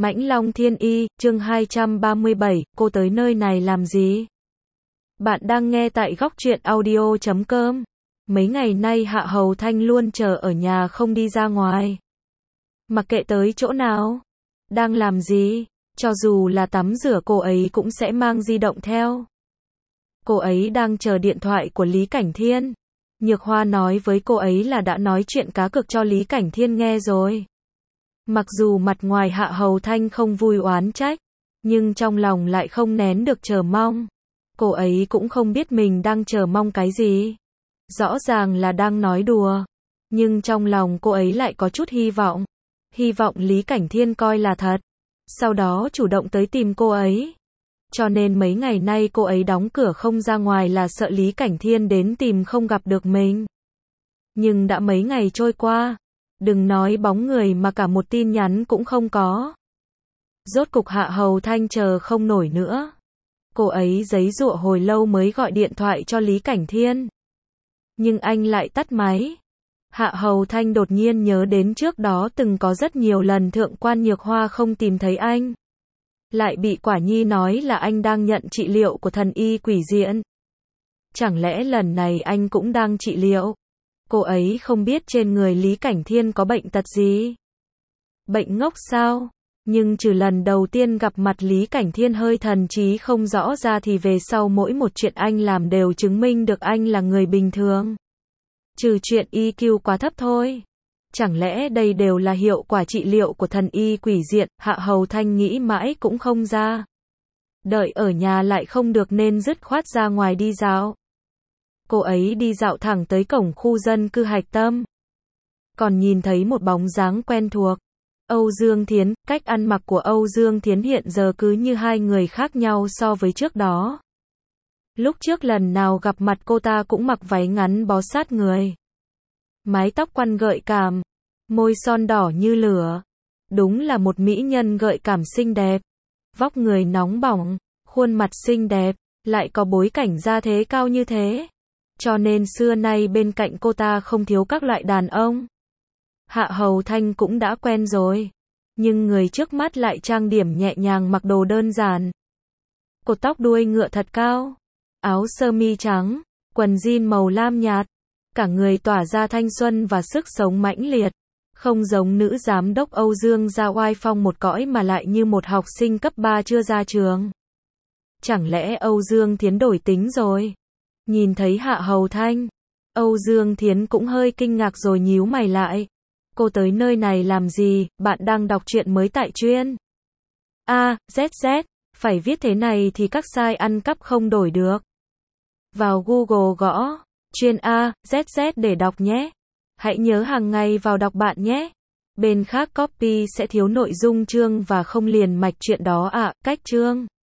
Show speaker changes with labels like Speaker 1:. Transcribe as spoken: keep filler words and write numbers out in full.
Speaker 1: Mãnh Long Thiên Y, chương hai trăm ba mươi bảy, cô tới nơi này làm gì? Bạn đang nghe tại góc truyện audio chấm com. Mấy ngày nay Hạ Hầu Thanh luôn chờ ở nhà không đi ra ngoài. Mặc kệ tới chỗ nào, đang làm gì, cho dù là tắm rửa cô ấy cũng sẽ mang di động theo. Cô ấy đang chờ điện thoại của Lý Cảnh Thiên. Nhược Hoa nói với cô ấy là đã nói chuyện cá cược cho Lý Cảnh Thiên nghe rồi. Mặc dù mặt ngoài Hạ Hầu Thanh không vui oán trách, nhưng trong lòng lại không nén được chờ mong. Cô ấy cũng không biết mình đang chờ mong cái gì. Rõ ràng là đang nói đùa, nhưng trong lòng cô ấy lại có chút hy vọng. Hy vọng Lý Cảnh Thiên coi là thật, sau đó chủ động tới tìm cô ấy. Cho nên mấy ngày nay cô ấy đóng cửa không ra ngoài là sợ Lý Cảnh Thiên đến tìm không gặp được mình. Nhưng đã mấy ngày trôi qua, đừng nói bóng người mà cả một tin nhắn cũng không có. Rốt cục Hạ Hầu Thanh chờ không nổi nữa. Cô ấy giấy giụa hồi lâu mới gọi điện thoại cho Lý Cảnh Thiên. Nhưng anh lại tắt máy. Hạ Hầu Thanh đột nhiên nhớ đến trước đó từng có rất nhiều lần Thượng quan Nhược Hoa không tìm thấy anh. Lại bị Quả Nhi nói là anh đang nhận trị liệu của thần y quỷ diện. Chẳng lẽ lần này anh cũng đang trị liệu? Cô ấy không biết trên người Lý Cảnh Thiên có bệnh tật gì. Bệnh ngốc sao? Nhưng trừ lần đầu tiên gặp mặt Lý Cảnh Thiên hơi thần trí không rõ ra thì về sau mỗi một chuyện anh làm đều chứng minh được anh là người bình thường. Trừ chuyện i kiu quá thấp thôi. Chẳng lẽ đây đều là hiệu quả trị liệu của thần y quỷ diện? Hạ Hầu Thanh nghĩ mãi cũng không ra. Đợi ở nhà lại không được nên dứt khoát ra ngoài đi dạo. Cô ấy đi dạo thẳng tới cổng khu dân cư Hạch Tâm. Còn nhìn thấy một bóng dáng quen thuộc. Âu Dương Thiến, cách ăn mặc của Âu Dương Thiến hiện giờ cứ như hai người khác nhau so với trước đó. Lúc trước lần nào gặp mặt cô ta cũng mặc váy ngắn bó sát người. Mái tóc quăn gợi cảm, môi son đỏ như lửa. Đúng là một mỹ nhân gợi cảm xinh đẹp. Vóc người nóng bỏng, khuôn mặt xinh đẹp, lại có bối cảnh gia thế cao như thế. Cho nên xưa nay bên cạnh cô ta không thiếu các loại đàn ông. Hạ Hầu Thanh cũng đã quen rồi. Nhưng người trước mắt lại trang điểm nhẹ nhàng mặc đồ đơn giản. Cột tóc đuôi ngựa thật cao. Áo sơ mi trắng, quần jean màu lam nhạt. Cả người tỏa ra thanh xuân và sức sống mãnh liệt. Không giống nữ giám đốc Âu Dương ra oai phong một cõi mà lại như một học sinh cấp ba chưa ra trường. Chẳng lẽ Âu Dương Thiến đổi tính rồi? Nhìn thấy Hạ Hầu Thanh, Âu Dương Thiến cũng hơi kinh ngạc rồi nhíu mày lại. Cô tới nơi này làm gì? Bạn đang đọc truyện mới tại chuyên A, Z Z, phải viết thế này thì các site ăn cắp không đổi được. Vào Google gõ chuyên A, Z Z để đọc nhé. Hãy nhớ hàng ngày vào đọc bạn nhé. Bên khác copy sẽ thiếu nội dung chương và không liền mạch chuyện đó ạ. À, cách chương